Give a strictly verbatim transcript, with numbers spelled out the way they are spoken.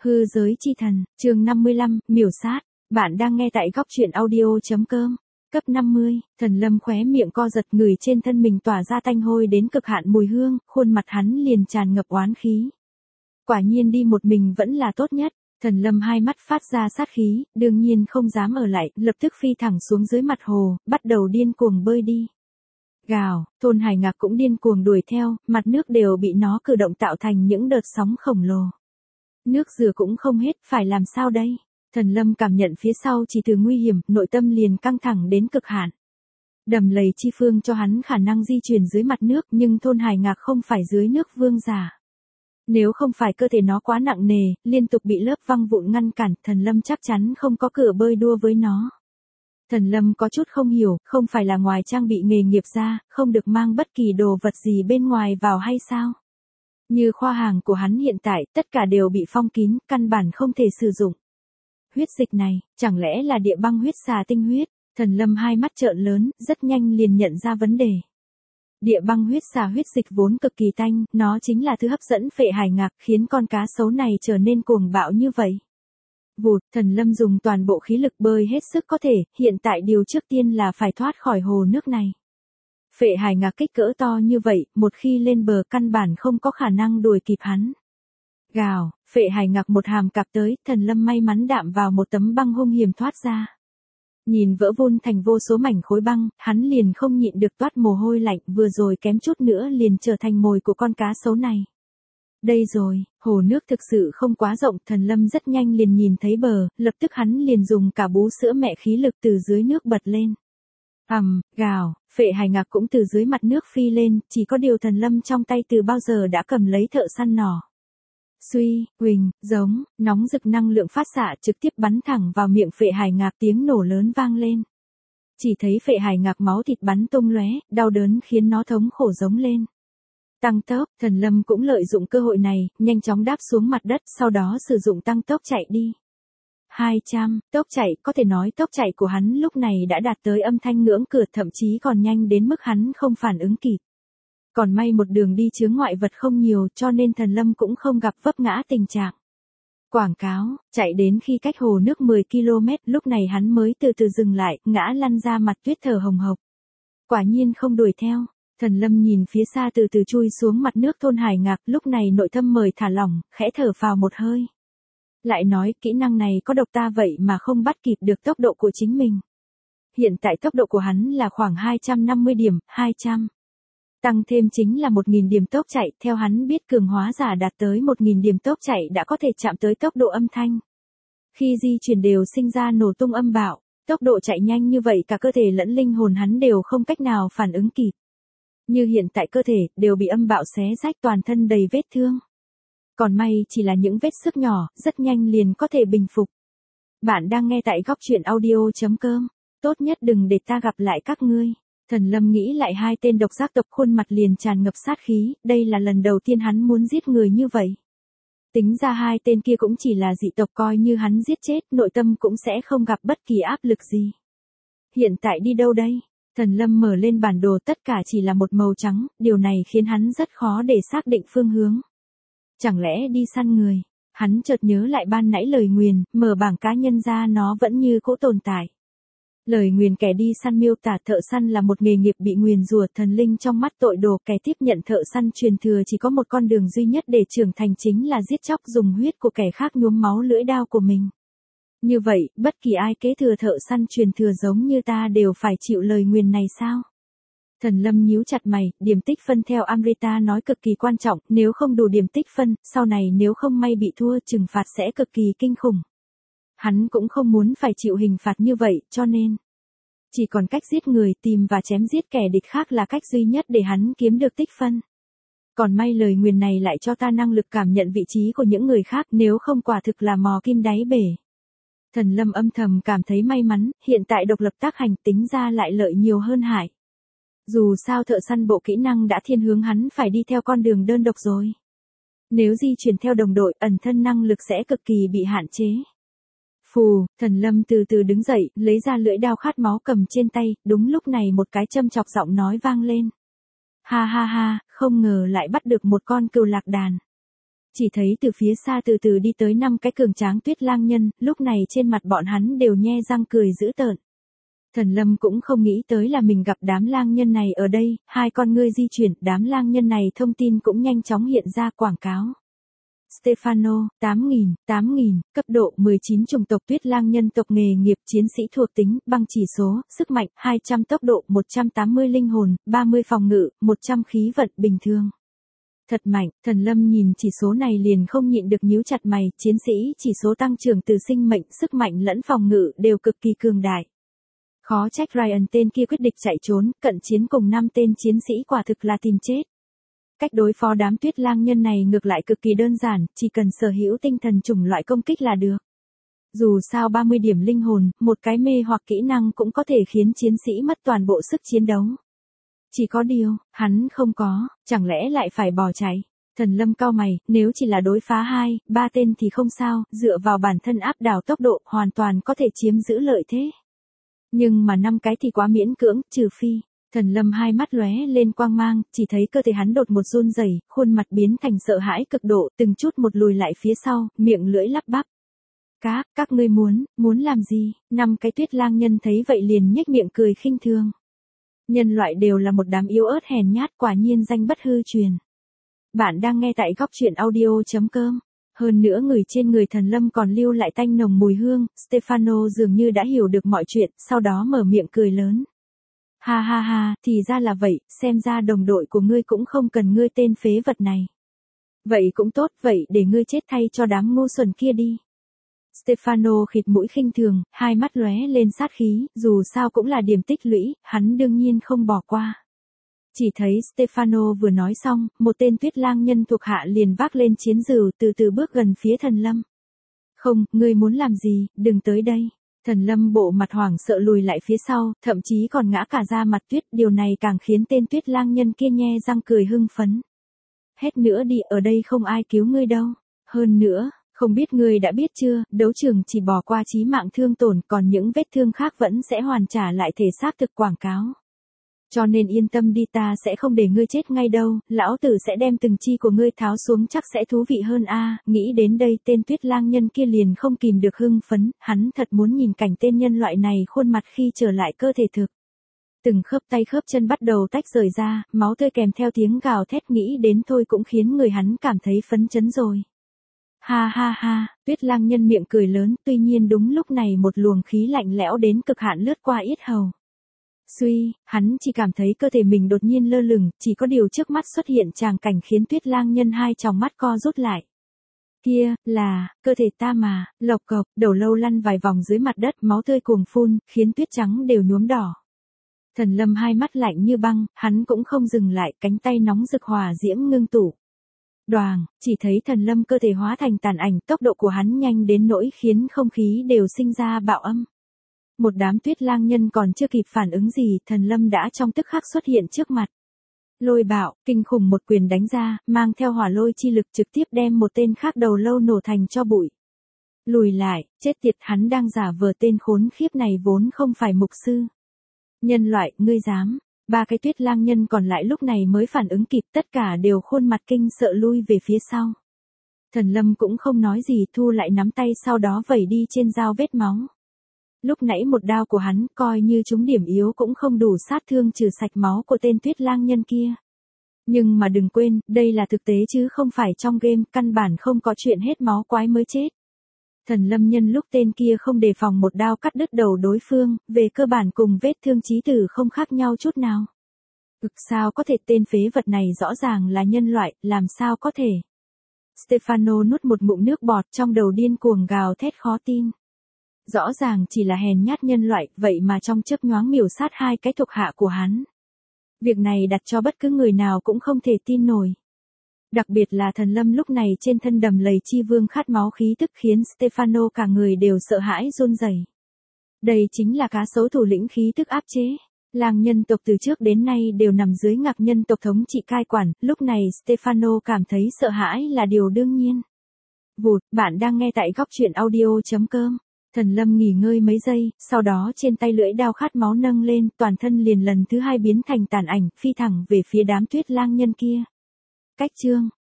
Hư giới chi thần, chương năm mươi lăm, miểu sát. Bạn đang nghe tại góc truyện audio.com. Cấp năm mươi, Thần Lâm khóe miệng co giật, người trên thân mình tỏa ra tanh hôi đến cực hạn mùi hương, khuôn mặt hắn liền tràn ngập oán khí. Quả nhiên đi một mình vẫn là tốt nhất. Thần Lâm hai mắt phát ra sát khí, đương nhiên không dám ở lại, lập tức phi thẳng xuống dưới mặt hồ, bắt đầu điên cuồng bơi đi. Gào, Thôn Hải Ngạc cũng điên cuồng đuổi theo, mặt nước đều bị nó cử động tạo thành những đợt sóng khổng lồ. Nước dừa cũng không hết, phải làm sao đây? Thần Lâm cảm nhận phía sau chỉ từ nguy hiểm, nội tâm liền căng thẳng đến cực hạn. Đầm lầy chi phương cho hắn khả năng di chuyển dưới mặt nước, nhưng Thôn Hải Ngạc không phải dưới nước vương giả. Nếu không phải cơ thể nó quá nặng nề, liên tục bị lớp văng vụn ngăn cản, Thần Lâm chắc chắn không có cửa bơi đua với nó. Thần Lâm có chút không hiểu, không phải là ngoài trang bị nghề nghiệp ra, không được mang bất kỳ đồ vật gì bên ngoài vào hay sao? Như khoa hàng của hắn hiện tại, tất cả đều bị phong kín, căn bản không thể sử dụng. Huyết dịch này, chẳng lẽ là địa băng huyết xà tinh huyết? Thần Lâm hai mắt trợn lớn, rất nhanh liền nhận ra vấn đề. Địa băng huyết xà huyết dịch vốn cực kỳ tanh, nó chính là thứ hấp dẫn Phệ Hải Ngạc, khiến con cá sấu này trở nên cuồng bạo như vậy. Vụt, Thần Lâm dùng toàn bộ khí lực bơi hết sức có thể, hiện tại điều trước tiên là phải thoát khỏi hồ nước này. Phệ Hải Ngạc kích cỡ to như vậy, một khi lên bờ căn bản không có khả năng đuổi kịp hắn. Gào, Phệ Hải Ngạc một hàm cạp tới, Thần Lâm may mắn đạm vào một tấm băng hung hiểm thoát ra. Nhìn vỡ vụn thành vô số mảnh khối băng, hắn liền không nhịn được toát mồ hôi lạnh, vừa rồi kém chút nữa liền trở thành mồi của con cá sấu này. Đây rồi, hồ nước thực sự không quá rộng, Thần Lâm rất nhanh liền nhìn thấy bờ, lập tức hắn liền dùng cả bú sữa mẹ khí lực từ dưới nước bật lên. Ầm, um, gào, Phệ Hải Ngạc cũng từ dưới mặt nước phi lên, chỉ có điều Thần Lâm trong tay từ bao giờ đã cầm lấy thợ săn nỏ. Suy, huỳnh, giống, nóng rực năng lượng phát xạ trực tiếp bắn thẳng vào miệng Phệ Hải Ngạc, tiếng nổ lớn vang lên. Chỉ thấy Phệ Hải Ngạc máu thịt bắn tung lóe, đau đớn khiến nó thống khổ giống lên. Tăng tốc, Thần Lâm cũng lợi dụng cơ hội này, nhanh chóng đáp xuống mặt đất, sau đó sử dụng tăng tốc chạy đi. hai trăm, tốc chạy, có thể nói tốc chạy của hắn lúc này đã đạt tới âm thanh ngưỡng cửa, thậm chí còn nhanh đến mức hắn không phản ứng kịp. Còn may một đường đi chướng ngoại vật không nhiều, cho nên Thần Lâm cũng không gặp vấp ngã tình trạng. Quảng cáo, chạy đến khi cách hồ nước mười ki lô mét, lúc này hắn mới từ từ dừng lại, ngã lăn ra mặt tuyết thở hồng hộc. Quả nhiên không đuổi theo. Thần Lâm nhìn phía xa từ từ chui xuống mặt nước Thôn Hải Ngạc, lúc này nội tâm mời thả lỏng, khẽ thở phào một hơi. Lại nói, kỹ năng này có độc ta vậy mà không bắt kịp được tốc độ của chính mình. Hiện tại tốc độ của hắn là khoảng hai trăm năm mươi điểm, hai trăm. Tăng thêm chính là một nghìn điểm tốc chạy, theo hắn biết cường hóa giả đạt tới một nghìn điểm tốc chạy đã có thể chạm tới tốc độ âm thanh. Khi di chuyển đều sinh ra nổ tung âm bạo, tốc độ chạy nhanh như vậy cả cơ thể lẫn linh hồn hắn đều không cách nào phản ứng kịp. Như hiện tại cơ thể, đều bị âm bạo xé rách, toàn thân đầy vết thương. Còn may chỉ là những vết xước nhỏ, rất nhanh liền có thể bình phục. Bạn đang nghe tại góc truyện audio.com. Tốt nhất đừng để ta gặp lại các ngươi. Thần Lâm nghĩ lại hai tên độc giác tộc, khuôn mặt liền tràn ngập sát khí, đây là lần đầu tiên hắn muốn giết người như vậy. Tính ra hai tên kia cũng chỉ là dị tộc, coi như hắn giết chết, nội tâm cũng sẽ không gặp bất kỳ áp lực gì. Hiện tại đi đâu đây? Thần Lâm mở lên bản đồ, tất cả chỉ là một màu trắng, điều này khiến hắn rất khó để xác định phương hướng. Chẳng lẽ đi săn người? Hắn chợt nhớ lại ban nãy lời nguyền, mở bảng cá nhân ra nó vẫn như cũ tồn tại. Lời nguyền kẻ đi săn miêu tả thợ săn là một nghề nghiệp bị nguyền rủa, thần linh trong mắt tội đồ, kẻ tiếp nhận thợ săn truyền thừa chỉ có một con đường duy nhất để trưởng thành, chính là giết chóc, dùng huyết của kẻ khác nhuốm máu lưỡi đao của mình. Như vậy, bất kỳ ai kế thừa thợ săn truyền thừa giống như ta đều phải chịu lời nguyền này sao? Thần Lâm nhíu chặt mày, điểm tích phân theo Amrita nói cực kỳ quan trọng, nếu không đủ điểm tích phân, sau này nếu không may bị thua, trừng phạt sẽ cực kỳ kinh khủng. Hắn cũng không muốn phải chịu hình phạt như vậy, cho nên chỉ còn cách giết người, tìm và chém giết kẻ địch khác là cách duy nhất để hắn kiếm được tích phân. Còn may lời nguyền này lại cho ta năng lực cảm nhận vị trí của những người khác, nếu không quả thực là mò kim đáy bể. Thần Lâm âm thầm cảm thấy may mắn, hiện tại độc lập tác hành tính ra lại lợi nhiều hơn hại. Dù sao thợ săn bộ kỹ năng đã thiên hướng hắn phải đi theo con đường đơn độc rồi. Nếu di chuyển theo đồng đội, ẩn thân năng lực sẽ cực kỳ bị hạn chế. Phù, Thần Lâm từ từ đứng dậy, lấy ra lưỡi đao khát máu cầm trên tay, đúng lúc này một cái châm chọc giọng nói vang lên. Ha ha ha, không ngờ lại bắt được một con cừu lạc đàn. Chỉ thấy từ phía xa từ từ đi tới năm cái cường tráng tuyết lang nhân, lúc này trên mặt bọn hắn đều nhe răng cười dữ tợn. Thần Lâm cũng không nghĩ tới là mình gặp đám lang nhân này ở đây, hai con ngươi di chuyển, đám lang nhân này thông tin cũng nhanh chóng hiện ra quảng cáo. Stefano, tám nghìn, tám nghìn, cấp độ mười chín chủng tộc tuyết lang nhân tộc nghề nghiệp chiến sĩ thuộc tính, băng chỉ số, sức mạnh, hai trăm tốc độ, một trăm tám mươi linh hồn, ba mươi phòng ngự, một trăm khí vận bình thường. Thật mạnh, Thần Lâm nhìn chỉ số này liền không nhịn được nhíu chặt mày, chiến sĩ chỉ số tăng trưởng từ sinh mệnh, sức mạnh lẫn phòng ngự đều cực kỳ cường đại. Khó trách Ryan tên kia quyết định chạy trốn, cận chiến cùng năm tên chiến sĩ quả thực là tìm chết. Cách đối phó đám tuyết lang nhân này ngược lại cực kỳ đơn giản, chỉ cần sở hữu tinh thần chủng loại công kích là được. Dù sao ba mươi điểm linh hồn, một cái mê hoặc kỹ năng cũng có thể khiến chiến sĩ mất toàn bộ sức chiến đấu. Chỉ có điều, hắn không có, chẳng lẽ lại phải bỏ chạy. Thần Lâm cau mày, nếu chỉ là đối phá hai, ba tên thì không sao, dựa vào bản thân áp đảo tốc độ, hoàn toàn có thể chiếm giữ lợi thế. Nhưng mà năm cái thì quá miễn cưỡng, trừ phi. Thần Lâm hai mắt lóe lên quang mang, chỉ thấy cơ thể hắn đột một run rẩy, khuôn mặt biến thành sợ hãi cực độ, từng chút một lùi lại phía sau, miệng lưỡi lắp bắp. Các, các ngươi muốn, muốn làm gì? Năm cái tuyết lang nhân thấy vậy liền nhếch miệng cười khinh thường. Nhân loại đều là một đám yếu ớt hèn nhát, quả nhiên danh bất hư truyền. Bạn đang nghe tại góc truyện audio chấm com. Hơn nữa người trên người Thần Lâm còn lưu lại tanh nồng mùi hương, Stefano dường như đã hiểu được mọi chuyện, sau đó mở miệng cười lớn. Ha ha ha, thì ra là vậy, xem ra đồng đội của ngươi cũng không cần ngươi tên phế vật này. Vậy cũng tốt, vậy để ngươi chết thay cho đám ngu xuẩn kia đi. Stefano khịt mũi khinh thường, hai mắt lóe lên sát khí, dù sao cũng là điểm tích lũy, hắn đương nhiên không bỏ qua. Chỉ thấy Stefano vừa nói xong, một tên tuyết lang nhân thuộc hạ liền vác lên chiến rìu từ từ bước gần phía Thần Lâm. Không, ngươi muốn làm gì, đừng tới đây. Thần Lâm bộ mặt hoảng sợ lùi lại phía sau, thậm chí còn ngã cả ra mặt tuyết, điều này càng khiến tên tuyết lang nhân kia nhe răng cười hưng phấn. Hết nữa đi, ở đây không ai cứu ngươi đâu. Hơn nữa, không biết ngươi đã biết chưa, đấu trường chỉ bỏ qua chí mạng thương tổn, còn những vết thương khác vẫn sẽ hoàn trả lại thể xác thực quảng cáo. Cho nên yên tâm đi, ta sẽ không để ngươi chết ngay đâu, lão tử sẽ đem từng chi của ngươi tháo xuống, chắc sẽ thú vị hơn a. À, nghĩ đến đây tên tuyết lang nhân kia liền không kìm được hưng phấn, hắn thật muốn nhìn cảnh tên nhân loại này khuôn mặt khi trở lại cơ thể thực. Từng khớp tay khớp chân bắt đầu tách rời ra, máu tươi kèm theo tiếng gào thét, nghĩ đến thôi cũng khiến người hắn cảm thấy phấn chấn rồi. Ha ha ha, tuyết lang nhân miệng cười lớn, tuy nhiên đúng lúc này một luồng khí lạnh lẽo đến cực hạn lướt qua yết hầu. Suy, hắn chỉ cảm thấy cơ thể mình đột nhiên lơ lửng, chỉ có điều trước mắt xuất hiện tràng cảnh khiến tuyết lang nhân hai tròng mắt co rút lại. Kia, là, cơ thể ta mà, lộc cộc, đầu lâu lăn vài vòng dưới mặt đất, máu tươi cuồng phun, khiến tuyết trắng đều nhuốm đỏ. Thần Lâm hai mắt lạnh như băng, hắn cũng không dừng lại, cánh tay nóng rực hỏa diễm ngưng tụ. Đoàng, chỉ thấy Thần Lâm cơ thể hóa thành tàn ảnh, tốc độ của hắn nhanh đến nỗi khiến không khí đều sinh ra bạo âm. Một đám tuyết lang nhân còn chưa kịp phản ứng gì, Thần Lâm đã trong tức khắc xuất hiện trước mặt. Lôi bạo, kinh khủng một quyền đánh ra, mang theo hỏa lôi chi lực trực tiếp đem một tên khác đầu lâu nổ thành tro bụi. Lùi lại, chết tiệt, hắn đang giả vờ, tên khốn khiếp này vốn không phải mục sư. Nhân loại, ngươi dám. Ba cái tuyết lang nhân còn lại lúc này mới phản ứng kịp, tất cả đều khuôn mặt kinh sợ lui về phía sau. Thần Lâm cũng không nói gì, thu lại nắm tay, sau đó vẩy đi trên dao vết máu. Lúc nãy một đao của hắn, coi như trúng điểm yếu cũng không đủ sát thương trừ sạch máu của tên tuyết lang nhân kia. Nhưng mà đừng quên, đây là thực tế chứ không phải trong game, căn bản không có chuyện hết máu quái mới chết. Thần Lâm nhân lúc tên kia không đề phòng một đao cắt đứt đầu đối phương, về cơ bản cùng vết thương chí tử không khác nhau chút nào. Cực sao có thể, tên phế vật này rõ ràng là nhân loại, làm sao có thể. Stefano nuốt một ngụm nước bọt, trong đầu điên cuồng gào thét khó tin. Rõ ràng chỉ là hèn nhát nhân loại, vậy mà trong chớp nhoáng miểu sát hai cái thuộc hạ của hắn. Việc này đặt cho bất cứ người nào cũng không thể tin nổi. Đặc biệt là Thần Lâm lúc này trên thân đầm lầy chi vương khát máu khí tức khiến Stefano cả người đều sợ hãi run rẩy. Đây chính là cá sấu thủ lĩnh khí tức áp chế. Lang nhân tộc từ trước đến nay đều nằm dưới ngạc nhân tộc thống trị cai quản, lúc này Stefano cảm thấy sợ hãi là điều đương nhiên. Vụt, bạn đang nghe tại góc truyện audio chấm com. Thần Lâm nghỉ ngơi mấy giây, sau đó trên tay lưỡi đao khát máu nâng lên, toàn thân liền lần thứ hai biến thành tàn ảnh, phi thẳng về phía đám tuyết lang nhân kia. Cách chương,